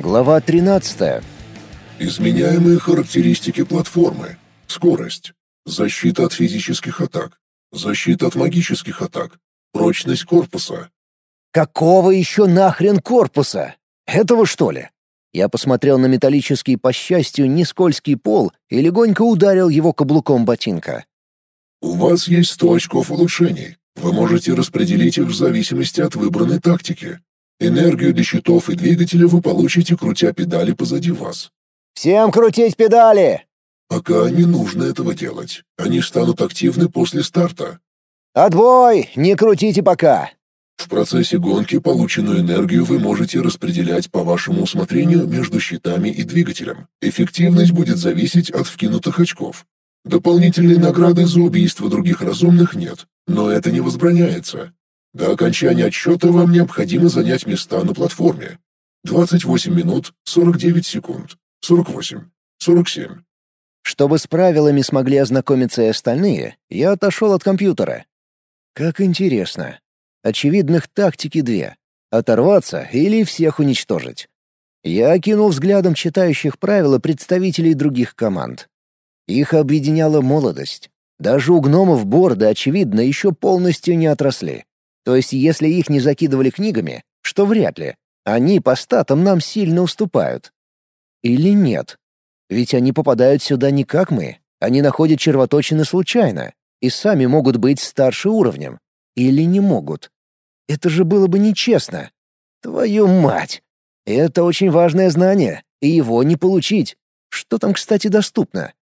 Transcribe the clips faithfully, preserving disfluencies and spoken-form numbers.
Глава тринадцатая. Изменяемые характеристики платформы. Скорость. Защита от физических атак. Защита от магических атак. Прочность корпуса. Какого еще нахрен корпуса? Этого что ли? Я посмотрел на металлический, по счастью, не скользкий пол и легонько ударил его каблуком ботинка. У вас есть сто очков улучшений. Вы можете распределить их в зависимости от выбранной тактики. Энергию для щитов и двигателя вы получите, крутя педали позади вас. «Всем крутить педали!» Пока не нужно этого делать. Они станут активны после старта. «Отбой! Не крутите пока!» В процессе гонки полученную энергию вы можете распределять по вашему усмотрению между щитами и двигателем. Эффективность будет зависеть от вкинутых очков. Дополнительной награды за убийство других разумных нет, но это не возбраняется. До окончания отсчета вам необходимо занять места на платформе. двадцать восемь минут сорок девять секунд. сорок восемь. сорок семь. Чтобы с правилами смогли ознакомиться и остальные, я отошел от компьютера. Как интересно. Очевидных тактики две — оторваться или всех уничтожить. Я окинул взглядом читающих правила представителей других команд. Их объединяла молодость. Даже у гномов борды, очевидно, еще полностью не отросли. То есть если их не закидывали книгами, что вряд ли, они по статам нам сильно уступают. Или нет? Ведь они попадают сюда не как мы, они находят червоточины случайно и сами могут быть старше уровнем. Или не могут. Это же было бы нечестно. Твою мать! Это очень важное знание, и его не получить. Что там, кстати, доступно?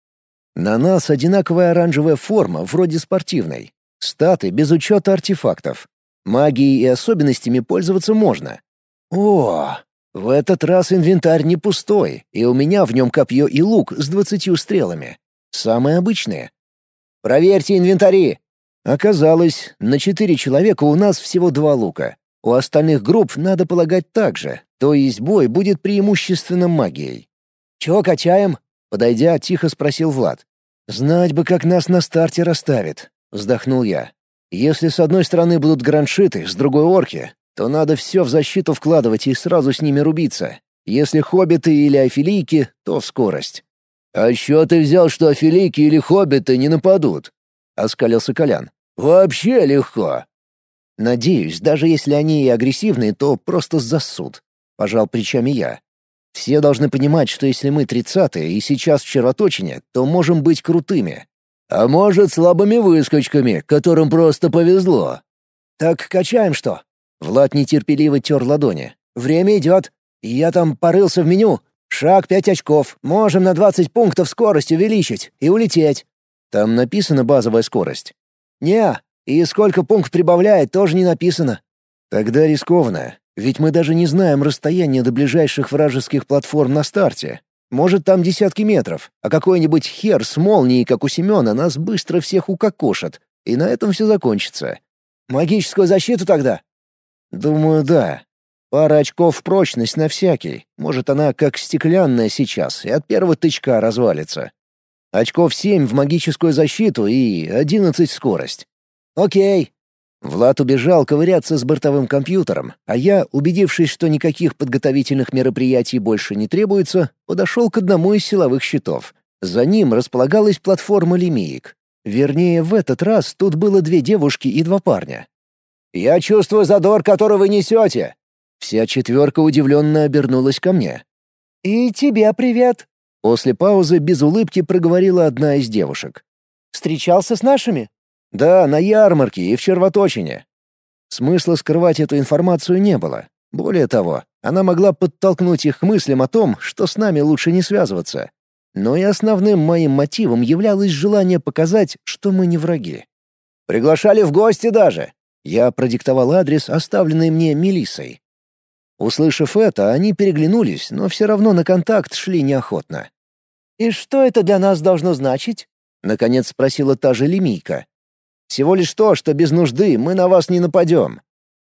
На нас одинаковая оранжевая форма, вроде спортивной. Статы без учета артефактов. Магией и особенностями пользоваться можно. О, в этот раз инвентарь не пустой, и у меня в нем копье и лук с двадцатью стрелами. Самые обычные. «Проверьте инвентари!» Оказалось, на четыре человека у нас всего два лука. У остальных групп, надо полагать, так же, то есть бой будет преимущественно магией. «Чего качаем?» — подойдя, тихо спросил Влад. «Знать бы, как нас на старте расставит», — вздохнул я. «Если с одной стороны будут граншиты, с другой орки, то надо все в защиту вкладывать и сразу с ними рубиться. Если хоббиты или афилийки, то в скорость». «А что ты взял, что афилийки или хоббиты не нападут?» — оскалился Колян. «Вообще легко». «Надеюсь, даже если они и агрессивные, то просто засут», — пожал плечами я. «Все должны понимать, что если мы тридцатые и сейчас в червоточине, то можем быть крутыми. А может, слабыми выскочками, которым просто повезло». «Так качаем что?» Влад нетерпеливо тер ладони. «Время идет. Я там порылся в меню. Шаг пять очков. Можем на двадцать пунктов скорость увеличить и улететь». «Там написана базовая скорость?» «Не, и сколько пункт прибавляет, тоже не написано». «Тогда рискованно. Ведь мы даже не знаем расстояние до ближайших вражеских платформ на старте. Может, там десятки метров, а какой-нибудь хер с молнией, как у Семена, нас быстро всех укокошит, и на этом все закончится. Магическую защиту тогда?» «Думаю, да. Пара очков в прочность на всякий. Может, она как стеклянная сейчас, и от первого тычка развалится. Очков семь в магическую защиту и одиннадцать в скорость». «Окей». Влад убежал ковыряться с бортовым компьютером, а я, убедившись, что никаких подготовительных мероприятий больше не требуется, подошел к одному из силовых щитов. За ним располагалась платформа лимеек. Вернее, в этот раз тут было две девушки и два парня. «Я чувствую задор, который вы несете!» Вся четверка удивленно обернулась ко мне. «И тебе привет!» После паузы без улыбки проговорила одна из девушек. «Встречался с нашими?» «Да, на ярмарке и в червоточине». Смысла скрывать эту информацию не было. Более того, она могла подтолкнуть их к мыслям о том, что с нами лучше не связываться. Но и основным моим мотивом являлось желание показать, что мы не враги. «Приглашали в гости даже!» Я продиктовал адрес, оставленный мне Мелиссой. Услышав это, они переглянулись, но все равно на контакт шли неохотно. «И что это для нас должно значить?» — наконец спросила та же лимийка. «Всего лишь то, что без нужды мы на вас не нападем».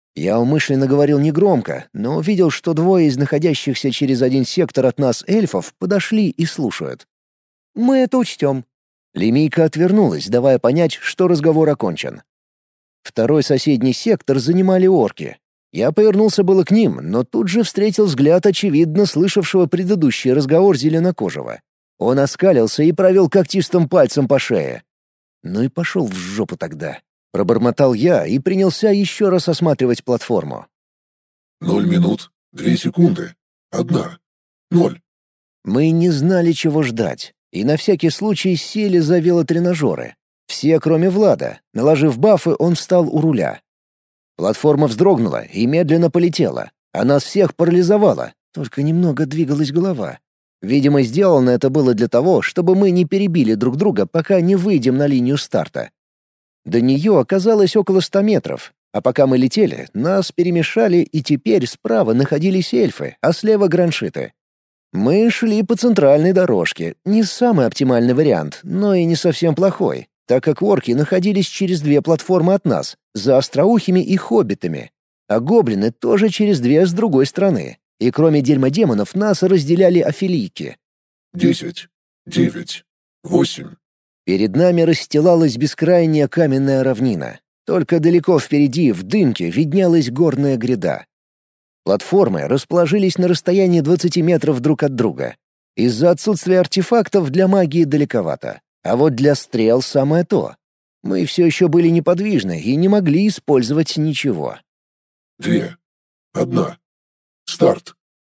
Я умышленно говорил негромко, но увидел, что двое из находящихся через один сектор от нас эльфов подошли и слушают. «Мы это учтем». Лимийка отвернулась, давая понять, что разговор окончен. Второй соседний сектор занимали орки. Я повернулся было к ним, но тут же встретил взгляд очевидно слышавшего предыдущий разговор зеленокожего. Он оскалился и провел когтистым пальцем по шее. «Ну и пошел в жопу тогда», — пробормотал я и принялся еще раз осматривать платформу. Ноль минут, две секунды, одна, ноль. Мы не знали, чего ждать, и на всякий случай сели за велотренажеры. Все, кроме Влада. Наложив бафы, он встал у руля. Платформа вздрогнула и медленно полетела, а нас всех парализовало, только немного двигалась голова. Видимо, сделано это было для того, чтобы мы не перебили друг друга, пока не выйдем на линию старта. До нее оказалось около ста метров, а пока мы летели, нас перемешали, и теперь справа находились эльфы, а слева — граншиты. Мы шли по центральной дорожке, не самый оптимальный вариант, но и не совсем плохой, так как орки находились через две платформы от нас, за остроухими и хоббитами, а гоблины тоже через две с другой стороны, и кроме дерьмодемонов нас разделяли афилийки. Десять, девять, восемь. Перед нами расстилалась бескрайняя каменная равнина. Только далеко впереди, в дымке, виднелась горная гряда. Платформы расположились на расстоянии двадцати метров друг от друга. Из-за отсутствия артефактов для магии далековато, а вот для стрел самое то. Мы все еще были неподвижны и не могли использовать ничего. Две, одна, старт.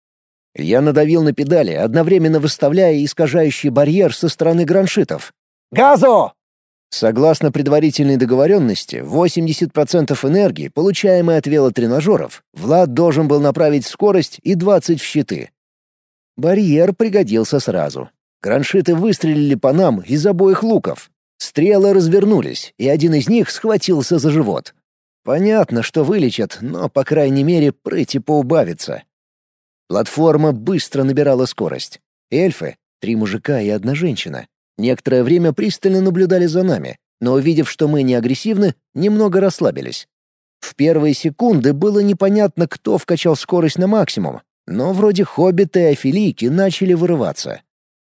Я надавил на педали, одновременно выставляя искажающий барьер со стороны граншитов. «Газу!» Согласно предварительной договоренности, восемьдесят процентов энергии, получаемой от велотренажеров, Влад должен был направить в скорость и двадцать в щиты. Барьер пригодился сразу. Граншиты выстрелили по нам из обоих луков. Стрелы развернулись, и один из них схватился за живот. Понятно, что вылечат, но, по крайней мере, прыти поубавится. Платформа быстро набирала скорость. Эльфы, три мужика и одна женщина, некоторое время пристально наблюдали за нами, но, увидев, что мы не агрессивны, немного расслабились. В первые секунды было непонятно, кто вкачал скорость на максимум, но вроде хоббиты и афилийки начали вырываться.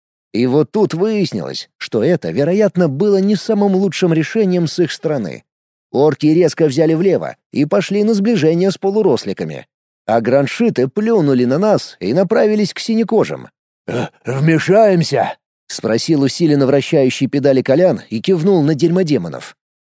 И вот тут выяснилось, что это, вероятно, было не самым лучшим решением с их стороны. Орки резко взяли влево и пошли на сближение с полуросликами, а граншиты плюнули на нас и направились к синекожим. «Вмешаемся?» — спросил усиленно вращающий педали Колян и кивнул на дерьмодемонов.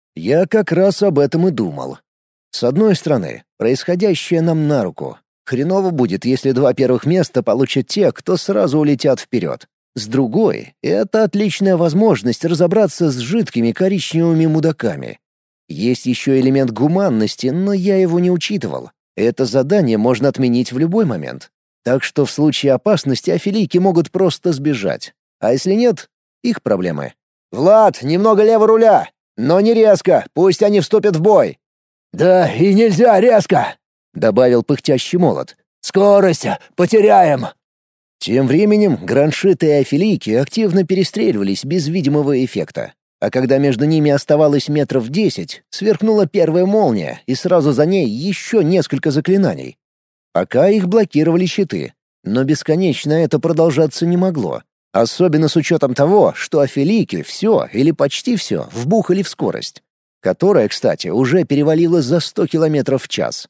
Я как раз об этом и думал. С одной стороны, происходящее нам на руку. Хреново будет, если два первых места получат те, кто сразу улетят вперед. С другой, это отличная возможность разобраться с жидкими коричневыми мудаками. Есть еще элемент гуманности, но я его не учитывал. Это задание можно отменить в любой момент. Так что в случае опасности афилийки могут просто сбежать. А если нет, их проблемы. «Влад, немного лево руля! Но не резко, пусть они вступят в бой!» «Да и нельзя резко!» — добавил пыхтящий молот. «Скорость потеряем!» Тем временем граншиты и афилийки активно перестреливались без видимого эффекта. А когда между ними оставалось метров десять, сверкнула первая молния, и сразу за ней еще несколько заклинаний. Пока их блокировали щиты, но бесконечно это продолжаться не могло. Особенно с учетом того, что афилийки все или почти все вбухали в скорость, которая, кстати, уже перевалила за сто километров в час.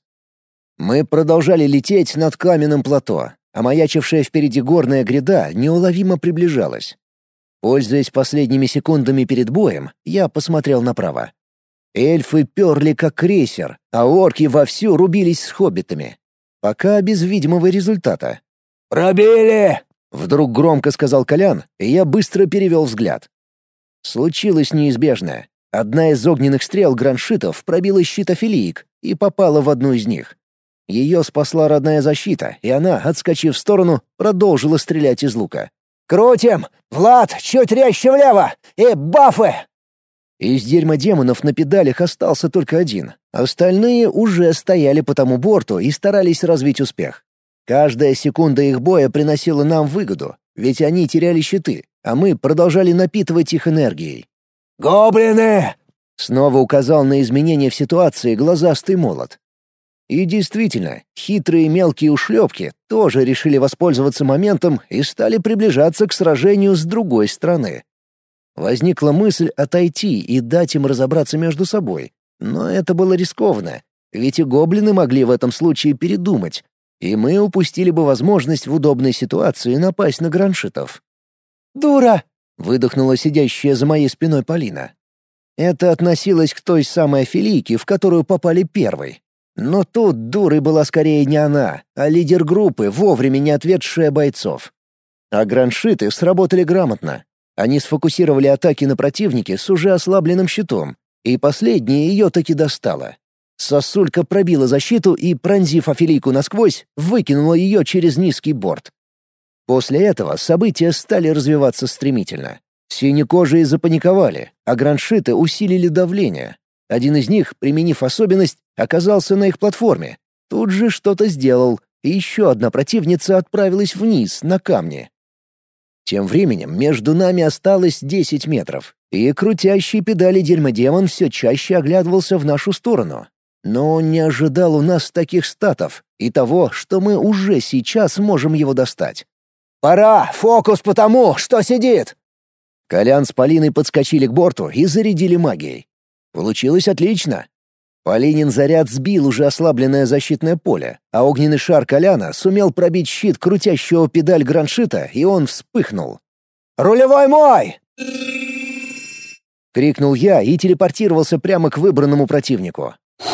Мы продолжали лететь над каменным плато, а маячившая впереди горная гряда неуловимо приближалась. Пользуясь последними секундами перед боем, я посмотрел направо. Эльфы перли как крейсер, а орки вовсю рубились с хоббитами. Пока без видимого результата. «Пробили!» — вдруг громко сказал Колян, и я быстро перевел взгляд. Случилось неизбежное. Одна из огненных стрел граншитов пробила щит афилиик и попала в одну из них. Ее спасла родная защита, и она, отскочив в сторону, продолжила стрелять из лука. «Крутим! Влад, чуть резче влево! И бафы!» Из дерьмодемонов на педалях остался только один. Остальные уже стояли по тому борту и старались развить успех. Каждая секунда их боя приносила нам выгоду, ведь они теряли щиты, а мы продолжали напитывать их энергией. «Гоблины!» — снова указал на изменения в ситуации глазастый молот. И действительно, хитрые мелкие ушлепки тоже решили воспользоваться моментом и стали приближаться к сражению с другой стороны. Возникла мысль отойти и дать им разобраться между собой, но это было рискованно, ведь и гоблины могли в этом случае передумать, и мы упустили бы возможность в удобной ситуации напасть на граншитов. «Дура!» — выдохнула сидящая за моей спиной Полина. Это относилось к той самой афилийке, в которую попали первой. Но тут дурой была скорее не она, а лидер группы, вовремя не ответшая бойцов. А граншиты сработали грамотно. Они сфокусировали атаки на противнике с уже ослабленным щитом, и последнее ее таки достало. Сосулька пробила защиту и, пронзив афилийку насквозь, выкинула ее через низкий борт. После этого события стали развиваться стремительно. Синекожие запаниковали, а граншиты усилили давление. Один из них, применив особенность, оказался на их платформе. Тут же что-то сделал, и еще одна противница отправилась вниз, на камни. Тем временем между нами осталось десять метров, и крутящий педали дерьмодемон все чаще оглядывался в нашу сторону. Но он не ожидал у нас таких статов и того, что мы уже сейчас можем его достать. «Пора! Фокус по тому, что сидит!» Колян с Полиной подскочили к борту и зарядили магией. Получилось отлично. Полинин заряд сбил уже ослабленное защитное поле, а огненный шар Коляна сумел пробить щит крутящего педаль граншита, и он вспыхнул. «Рулевой мой!» — крикнул я и телепортировался прямо к выбранному противнику.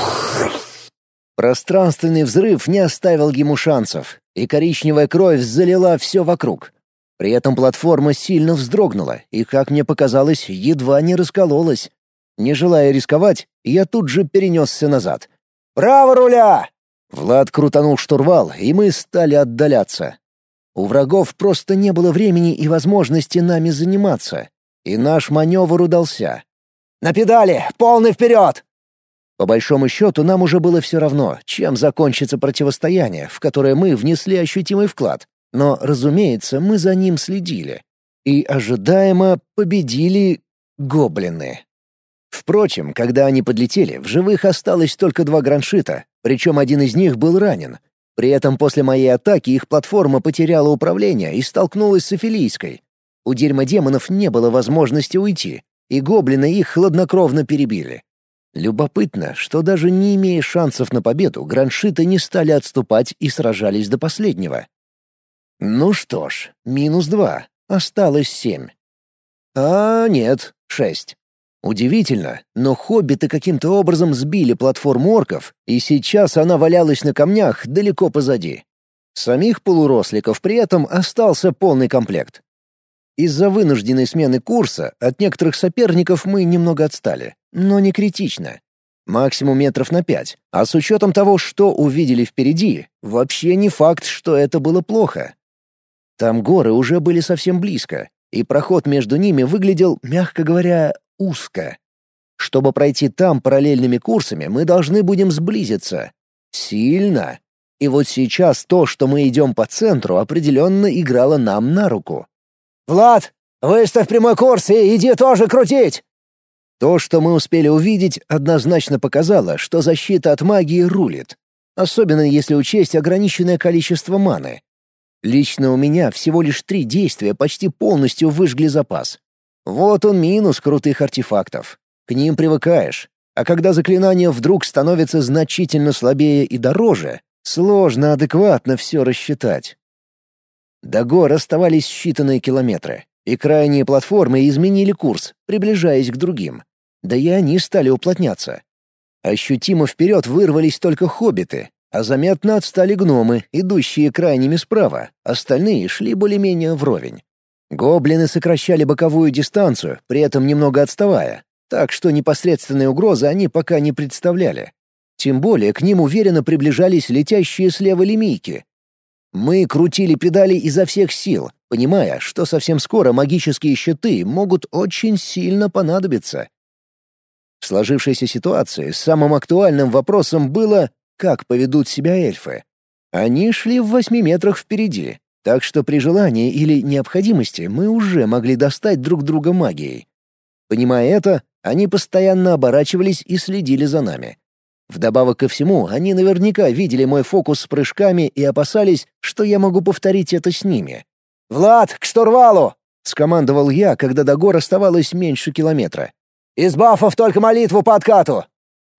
Пространственный взрыв не оставил ему шансов, и коричневая кровь залила все вокруг. При этом платформа сильно вздрогнула и, как мне показалось, едва не раскололась. Не желая рисковать, я тут же перенесся назад. «Право руля!» Влад крутанул штурвал, и мы стали отдаляться. У врагов просто не было времени и возможности нами заниматься, и наш маневр удался. «На педали! Полный вперед!» По большому счету, нам уже было все равно, чем закончится противостояние, в которое мы внесли ощутимый вклад. Но, разумеется, мы за ним следили. И ожидаемо победили гоблины. Впрочем, когда они подлетели, в живых осталось только два граншита, причем один из них был ранен. При этом после моей атаки их платформа потеряла управление и столкнулась с афилийской. У дерьмодемонов не было возможности уйти, и гоблины их хладнокровно перебили. Любопытно, что даже не имея шансов на победу, граншиты не стали отступать и сражались до последнего. Ну что ж, минус два, осталось семь. А нет, шесть. Удивительно, но хоббиты каким-то образом сбили платформу орков, и сейчас она валялась на камнях далеко позади. Самих полуросликов при этом остался полный комплект. Из-за вынужденной смены курса от некоторых соперников мы немного отстали, но не критично. Максимум метров на пять, а с учетом того, что увидели впереди, вообще не факт, что это было плохо. Там горы уже были совсем близко, и проход между ними выглядел, мягко говоря, узко. Чтобы пройти там параллельными курсами, мы должны будем сблизиться. Сильно. И вот сейчас то, что мы идем по центру, определенно играло нам на руку. «Влад, выставь прямой курс и иди тоже крутить!» То, что мы успели увидеть, однозначно показало, что защита от магии рулит. Особенно если учесть ограниченное количество маны. Лично у меня всего лишь три действия почти полностью выжгли запас. Вот он минус крутых артефактов. К ним привыкаешь. А когда заклинание вдруг становится значительно слабее и дороже, сложно адекватно все рассчитать. До гор оставались считанные километры, и крайние платформы изменили курс, приближаясь к другим. Да и они стали уплотняться. Ощутимо вперед вырвались только хоббиты, а заметно отстали гномы, идущие крайними справа, остальные шли более-менее вровень. Гоблины сокращали боковую дистанцию, при этом немного отставая, так что непосредственной угрозы они пока не представляли. Тем более к ним уверенно приближались летящие слева лемийки. Мы крутили педали изо всех сил, понимая, что совсем скоро магические щиты могут очень сильно понадобиться. В сложившейся ситуации самым актуальным вопросом было, как поведут себя эльфы. Они шли в восьми метрах впереди, так что при желании или необходимости мы уже могли достать друг друга магией. Понимая это, они постоянно оборачивались и следили за нами. Вдобавок ко всему, они наверняка видели мой фокус с прыжками и опасались, что я могу повторить это с ними. «Влад, к штурвалу!» — скомандовал я, когда до гор оставалось меньше километра. «Из бафов только молитву по откату!»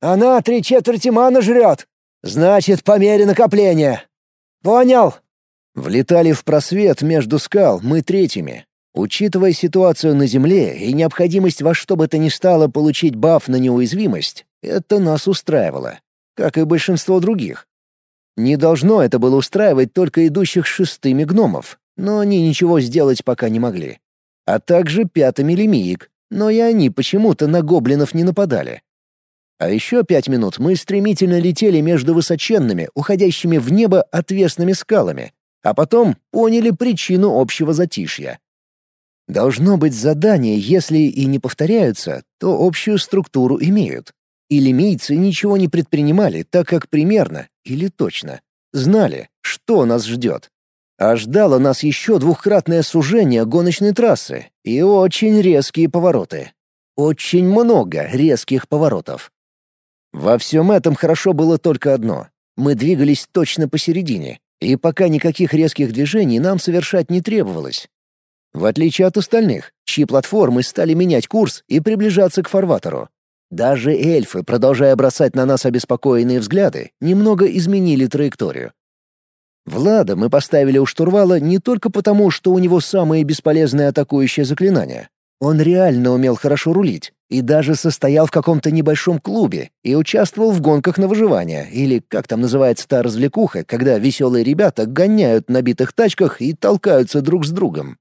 Она три четверти маны жрет. Значит, по мере накопления. Понял?» Влетали в просвет между скал мы третьими. Учитывая ситуацию на Земле и необходимость во что бы то ни стало получить баф на неуязвимость, это нас устраивало, как и большинство других. Не должно это было устраивать только идущих шестыми гномов, но они ничего сделать пока не могли. А также пятыми лемиек, но и они почему-то на гоблинов не нападали. А еще пять минут мы стремительно летели между высоченными, уходящими в небо отвесными скалами, а потом поняли причину общего затишья. Должно быть, задания, если и не повторяются, то общую структуру имеют. И лемийцы ничего не предпринимали, так как примерно, или точно, знали, что нас ждет. А ждало нас еще двухкратное сужение гоночной трассы и очень резкие повороты. Очень много резких поворотов. Во всем этом хорошо было только одно. Мы двигались точно посередине, и пока никаких резких движений нам совершать не требовалось. В отличие от остальных, чьи платформы стали менять курс и приближаться к фарватеру. Даже эльфы, продолжая бросать на нас обеспокоенные взгляды, немного изменили траекторию. Влада мы поставили у штурвала не только потому, что у него самые бесполезные атакующие заклинания. Он реально умел хорошо рулить и даже состоял в каком-то небольшом клубе и участвовал в гонках на выживание, или, как там называется та развлекуха, когда веселые ребята гоняют на битых тачках и толкаются друг с другом.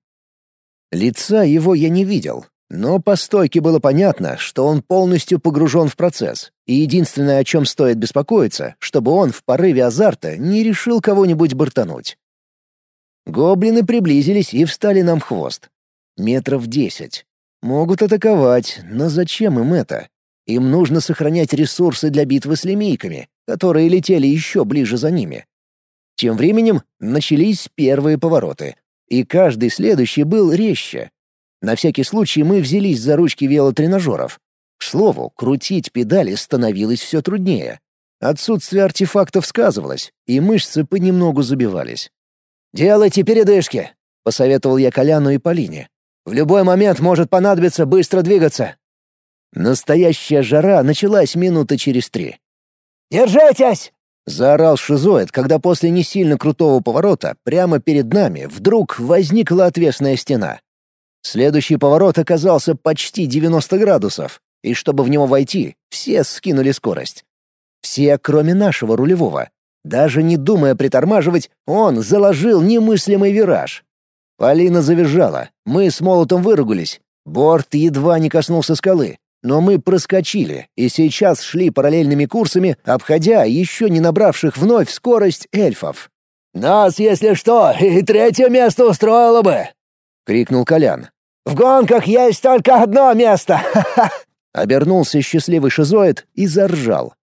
Лица его я не видел, но по стойке было понятно, что он полностью погружен в процесс, и единственное, о чем стоит беспокоиться, чтобы он в порыве азарта не решил кого-нибудь бортануть. Гоблины приблизились и встали нам в хвост. Метров десять. Могут атаковать, но зачем им это? Им нужно сохранять ресурсы для битвы с лемийками, которые летели еще ближе за ними. Тем временем начались первые повороты, и каждый следующий был резче. На всякий случай мы взялись за ручки велотренажеров. К слову, крутить педали становилось все труднее. Отсутствие артефактов сказывалось, и мышцы понемногу забивались. «Делайте передышки», — посоветовал я Коляну и Полине. «В любой момент может понадобиться быстро двигаться». Настоящая жара началась минуты через три. «Держитесь!» — заорал шизоид, когда после не сильно крутого поворота прямо перед нами вдруг возникла отвесная стена. Следующий поворот оказался почти девяносто градусов, и чтобы в него войти, все скинули скорость. Все, кроме нашего рулевого. Даже не думая притормаживать, он заложил немыслимый вираж. Полина завизжала, мы с молотом выругались. Борт едва не коснулся скалы, но мы проскочили и сейчас шли параллельными курсами, обходя еще не набравших вновь скорость эльфов. «Нас, если что, и третье место устроило бы!» — крикнул Колян. «В гонках есть только одно место! Ха-ха!» Обернулся счастливый шизоид и заржал.